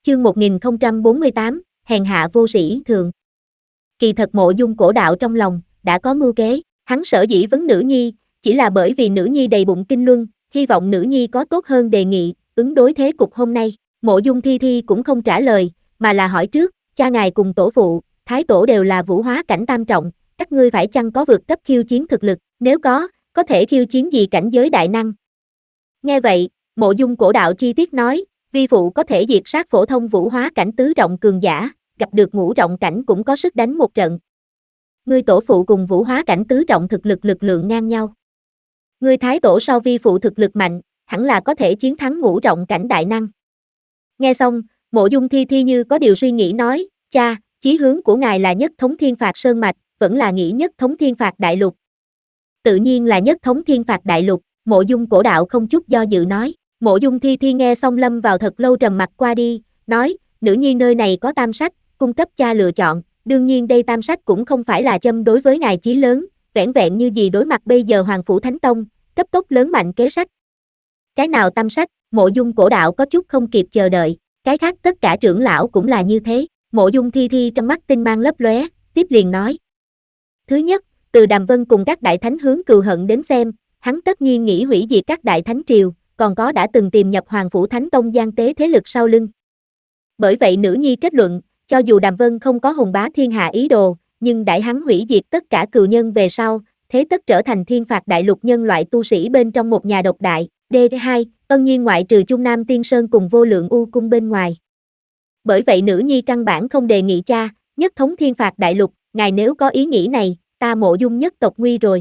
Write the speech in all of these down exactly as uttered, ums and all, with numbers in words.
Chương một nghìn không trăm bốn mươi tám, hèn hạ vô sĩ thường. Kỳ thật Mộ Dung Cổ Đạo trong lòng đã có mưu kế, hắn sở dĩ vấn nữ nhi, chỉ là bởi vì nữ nhi đầy bụng kinh luân, hy vọng nữ nhi có tốt hơn đề nghị, ứng đối thế cục hôm nay. Mộ Dung Thi Thi cũng không trả lời, mà là hỏi trước, cha ngài cùng tổ phụ, thái tổ đều là vũ hóa cảnh tam trọng, các ngươi phải chăng có vượt cấp khiêu chiến thực lực, nếu có, có thể khiêu chiến gì cảnh giới đại năng? Nghe vậy, Mộ Dung Cổ Đạo chi tiết nói, vi phụ có thể diệt sát phổ thông vũ hóa cảnh tứ trọng cường giả, gặp được ngũ trọng cảnh cũng có sức đánh một trận. Ngươi tổ phụ cùng vũ hóa cảnh tứ trọng thực lực lực lượng ngang nhau. Ngươi thái tổ sau vi phụ thực lực mạnh, hẳn là có thể chiến thắng ngũ trọng cảnh đại năng. Nghe xong, Mộ Dung Thi Thi như có điều suy nghĩ nói, cha, chí hướng của ngài là nhất thống thiên phạt sơn mạch, vẫn là nghĩ nhất thống thiên phạt đại lục. Tự nhiên là nhất thống thiên phạt đại lục, Mộ Dung Cổ Đạo không chút do dự nói. Mộ Dung Thi Thi nghe xong lâm vào thật lâu trầm mặc qua đi, nói, nữ nhi nơi này có tam sách, cung cấp cha lựa chọn, đương nhiên đây tam sách cũng không phải là châm đối với ngài chí lớn, vẻn vẹn như gì đối mặt bây giờ Hoàng Phủ Thánh Tông, cấp tốc lớn mạnh kế sách. Cái nào tam sách? Mộ Dung Cổ Đạo có chút không kịp chờ đợi, cái khác tất cả trưởng lão cũng là như thế. Mộ Dung Thi Thi trong mắt tinh mang lấp lóe, tiếp liền nói. Thứ nhất, từ Đàm Vân cùng các đại thánh hướng cừu hận đến xem, hắn tất nhiên nghĩ hủy diệt các đại thánh triều, còn có đã từng tìm nhập Hoàng Phủ Thánh Tông gian tế thế lực sau lưng. Bởi vậy nữ nhi kết luận, cho dù Đàm Vân không có hùng bá thiên hạ ý đồ, nhưng đại hắn hủy diệt tất cả cừu nhân về sau, thế tất trở thành thiên phạt đại lục nhân loại tu sĩ bên trong một nhà độc đại. D hai, ân nhiên ngoại trừ Trung Nam Tiên Sơn cùng vô lượng u cung bên ngoài. Bởi vậy nữ nhi căn bản không đề nghị cha, nhất thống thiên phạt đại lục, ngài nếu có ý nghĩ này, ta Mộ Dung nhất tộc nguy rồi.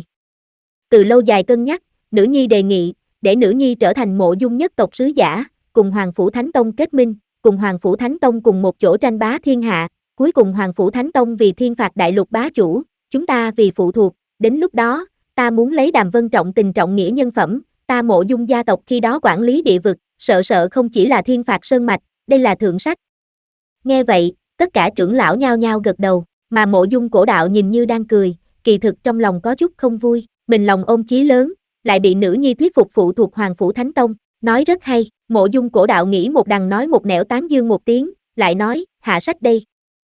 Từ lâu dài cân nhắc, nữ nhi đề nghị, để nữ nhi trở thành Mộ Dung nhất tộc sứ giả, cùng Hoàng Phủ Thánh Tông kết minh, cùng Hoàng Phủ Thánh Tông cùng một chỗ tranh bá thiên hạ, cuối cùng Hoàng Phủ Thánh Tông vì thiên phạt đại lục bá chủ, chúng ta vì phụ thuộc, đến lúc đó, ta muốn lấy Đàm Vân trọng tình trọng nghĩa nhân phẩm, ta Mộ Dung gia tộc khi đó quản lý địa vực, sợ sợ không chỉ là thiên phạt sơn mạch, đây là thượng sách. Nghe vậy, tất cả trưởng lão nhao nhao gật đầu, mà Mộ Dung Cổ Đạo nhìn như đang cười, kỳ thực trong lòng có chút không vui, mình lòng ôm chí lớn, lại bị nữ nhi thuyết phục phụ thuộc Hoàng Phủ Thánh Tông, nói rất hay. Mộ Dung Cổ Đạo nghĩ một đằng nói một nẻo tán dương một tiếng, lại nói, hạ sách đây.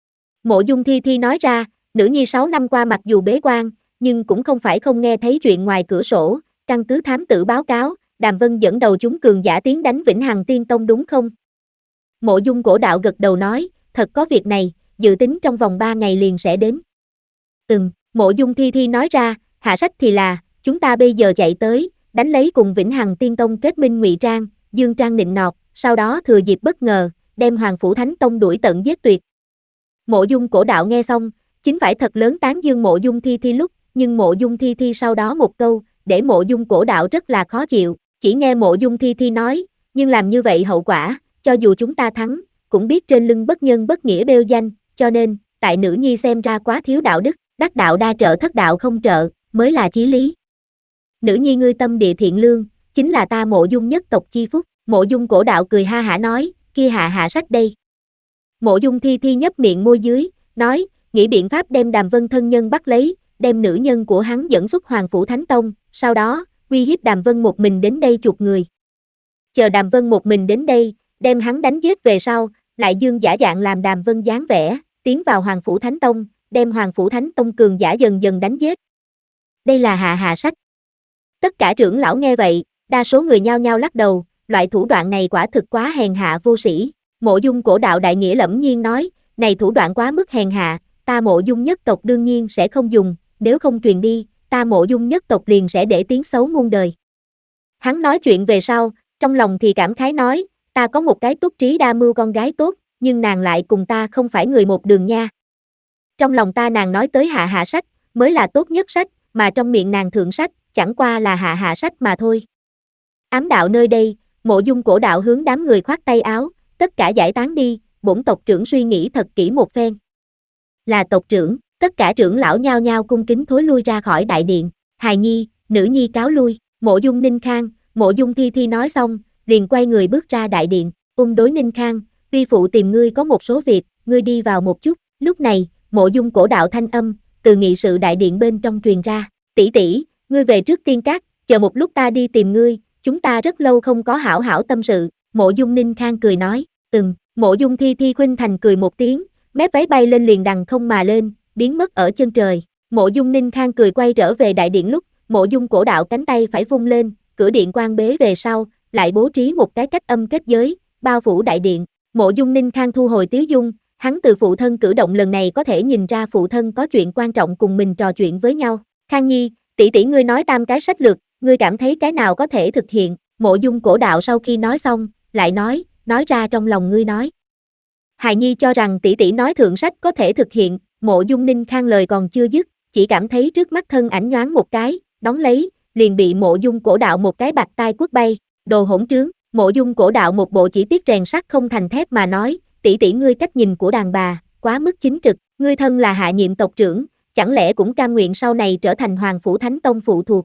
Mộ Dung Thi Thi nói ra, nữ nhi sáu năm qua mặc dù bế quan, nhưng cũng không phải không nghe thấy chuyện ngoài cửa sổ, căn cứ thám tử báo cáo, Đàm Vân dẫn đầu chúng cường giả tiến đánh Vĩnh Hằng Tiên Tông đúng không? Mộ Dung Cổ Đạo gật đầu nói, thật có việc này, dự tính trong vòng ba ngày liền sẽ đến. Ừm, Mộ Dung Thi Thi nói ra, hạ sách thì là, chúng ta bây giờ chạy tới, đánh lấy cùng Vĩnh Hằng Tiên Tông kết minh ngụy trang, dương trang nịnh nọt, sau đó thừa dịp bất ngờ, đem Hoàng Phủ Thánh Tông đuổi tận giết tuyệt. Mộ Dung Cổ Đạo nghe xong, chính phải thật lớn tán dương Mộ Dung Thi Thi lúc, nhưng Mộ Dung Thi Thi sau đó một câu, để Mộ Dung Cổ Đạo rất là khó chịu, chỉ nghe Mộ Dung Thi Thi nói, nhưng làm như vậy hậu quả, cho dù chúng ta thắng, cũng biết trên lưng bất nhân bất nghĩa bêu danh, cho nên, tại nữ nhi xem ra quá thiếu đạo đức, đắc đạo đa trợ thất đạo không trợ, mới là chí lý. Nữ nhi ngươi tâm địa thiện lương, chính là ta Mộ Dung nhất tộc chi phúc. Mộ Dung Cổ Đạo cười ha hả nói, kia hạ hạ sách đây. Mộ Dung Thi Thi nhấp miệng môi dưới, nói, nghĩ biện pháp đem Đàm Vân thân nhân bắt lấy, đem nữ nhân của hắn dẫn xuất Hoàng Phủ Thánh Tông, sau đó, uy hiếp Đàm Vân một mình đến đây chuộc người. Chờ Đàm Vân một mình đến đây, đem hắn đánh giết về sau, lại dương giả dạng làm Đàm Vân dáng vẻ, tiến vào Hoàng Phủ Thánh Tông, đem Hoàng Phủ Thánh Tông cường giả dần dần đánh giết. Đây là hạ hạ sách. Tất cả trưởng lão nghe vậy, đa số người nhao nhao lắc đầu, loại thủ đoạn này quả thực quá hèn hạ vô sĩ. Mộ Dung Cổ Đạo đại nghĩa lẫm nhiên nói, này thủ đoạn quá mức hèn hạ, ta Mộ Dung nhất tộc đương nhiên sẽ không dùng, nếu không truyền đi, ta Mộ Dung nhất tộc liền sẽ để tiếng xấu muôn đời. Hắn nói chuyện về sau, trong lòng thì cảm khái nói, ta có một cái túc trí đa mưu con gái tốt, nhưng nàng lại cùng ta không phải người một đường nha. Trong lòng ta nàng nói tới hạ hạ sách, mới là tốt nhất sách, mà trong miệng nàng thượng sách, chẳng qua là hạ hạ sách mà thôi. Ám đạo nơi đây, Mộ Dung Cổ Đạo hướng đám người khoát tay áo, tất cả giải tán đi, bổn tộc trưởng suy nghĩ thật kỹ một phen. Là tộc trưởng, tất cả trưởng lão nhao nhao cung kính thối lui ra khỏi đại điện, hài nhi, nữ nhi cáo lui, Mộ Dung Ninh Khang, Mộ Dung Thi Thi nói xong, liền quay người bước ra đại điện, ung đối Ninh Khang, vi phụ tìm ngươi có một số việc, ngươi đi vào một chút. Lúc này, Mộ Dung Cổ Đạo thanh âm, từ nghị sự đại điện bên trong truyền ra, tỷ tỷ, ngươi về trước Tiên Các, chờ một lúc ta đi tìm ngươi, chúng ta rất lâu không có hảo hảo tâm sự. Mộ Dung Ninh Khang cười nói, ừm, Mộ Dung Thi Thi khuynh thành cười một tiếng, mép váy bay lên liền đằng không mà lên, biến mất ở chân trời. Mộ Dung Ninh Khang cười quay trở về đại điện lúc, Mộ Dung Cổ Đạo cánh tay phải vung lên, cửa điện quan bế về sau, lại bố trí một cái cách âm kết giới, bao phủ đại điện. Mộ Dung Ninh Khang thu hồi tiếu dung, hắn từ phụ thân cử động lần này có thể nhìn ra phụ thân có chuyện quan trọng cùng mình trò chuyện với nhau. Khang Nhi, tỷ tỷ ngươi nói tam cái sách lược, ngươi cảm thấy cái nào có thể thực hiện? Mộ Dung Cổ Đạo sau khi nói xong, lại nói, nói ra trong lòng ngươi nói. Hài Nhi cho rằng tỷ tỷ nói thượng sách có thể thực hiện, Mộ Dung Ninh Khang lời còn chưa dứt, chỉ cảm thấy trước mắt thân ảnh nhoáng một cái, đón lấy, liền bị Mộ Dung Cổ Đạo một cái bạt tai quất bay, đồ hỗn trướng. Mộ Dung Cổ Đạo một bộ chỉ tiếc rèn sắt không thành thép mà nói, tỷ tỷ ngươi cách nhìn của đàn bà, quá mức chính trực, ngươi thân là hạ nhiệm tộc trưởng, chẳng lẽ cũng cam nguyện sau này trở thành Hoàng Phủ Thánh Tông phụ thuộc.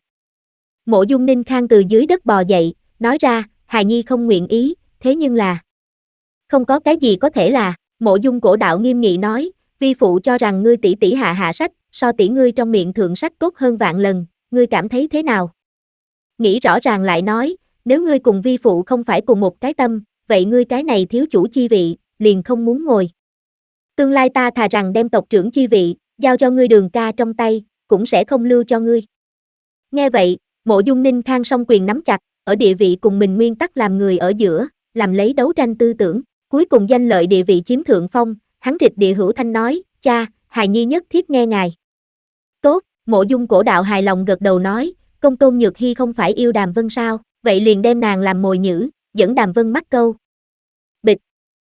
Mộ Dung Ninh Khang từ dưới đất bò dậy, nói ra, Hài Nhi không nguyện ý, thế nhưng là... Không có cái gì có thể là, Mộ Dung Cổ Đạo nghiêm nghị nói, vi phụ cho rằng ngươi tỷ tỷ hạ hạ sách, so tỷ ngươi trong miệng thượng sách tốt hơn vạn lần, ngươi cảm thấy thế nào? Nghĩ rõ ràng lại nói, nếu ngươi cùng vi phụ không phải cùng một cái tâm, vậy ngươi cái này thiếu chủ chi vị, liền không muốn ngồi. Tương lai ta thà rằng đem tộc trưởng chi vị, giao cho ngươi Đường ca trong tay, cũng sẽ không lưu cho ngươi. Nghe vậy, Mộ Dung Ninh Khang song quyền nắm chặt, ở địa vị cùng mình nguyên tắc làm người ở giữa, làm lấy đấu tranh tư tưởng, cuối cùng danh lợi địa vị chiếm thượng phong, hắn rịch địa hữu thanh nói, cha, Hài Nhi nhất thiết nghe ngài. Tốt, Mộ Dung Cổ Đạo hài lòng gật đầu nói, công tôn Nhược Hy không phải yêu Đàm Vân sao, vậy liền đem nàng làm mồi nhử, dẫn Đàm Vân mắc câu. Bịch.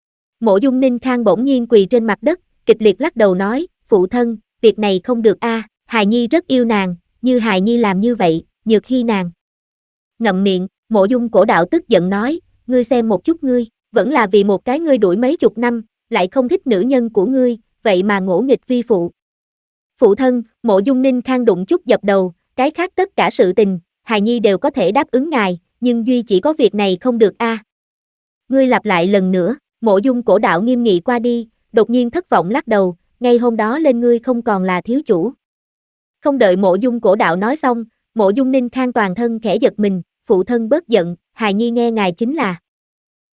Mộ Dung Ninh Khang bỗng nhiên quỳ trên mặt đất, kịch liệt lắc đầu nói, phụ thân, việc này không được a, Hài Nhi rất yêu nàng, như Hài Nhi làm như vậy, Nhược Hy nàng. Ngậm miệng, Mộ Dung Cổ Đạo tức giận nói, ngươi xem một chút ngươi, vẫn là vì một cái ngươi đuổi mấy chục năm, lại không thích nữ nhân của ngươi, vậy mà ngỗ nghịch vi phụ. Phụ thân, Mộ Dung Ninh Khang đụng chút dập đầu, cái khác tất cả sự tình, Hài Nhi đều có thể đáp ứng ngài, nhưng duy chỉ có việc này không được a. À. Ngươi lặp lại lần nữa, Mộ Dung Cổ Đạo nghiêm nghị qua đi, đột nhiên thất vọng lắc đầu, ngay hôm đó lên ngươi không còn là thiếu chủ. Không đợi Mộ Dung Cổ Đạo nói xong, Mộ Dung Ninh Khang toàn thân khẽ giật mình, phụ thân bớt giận, Hài Nhi nghe ngài chính là.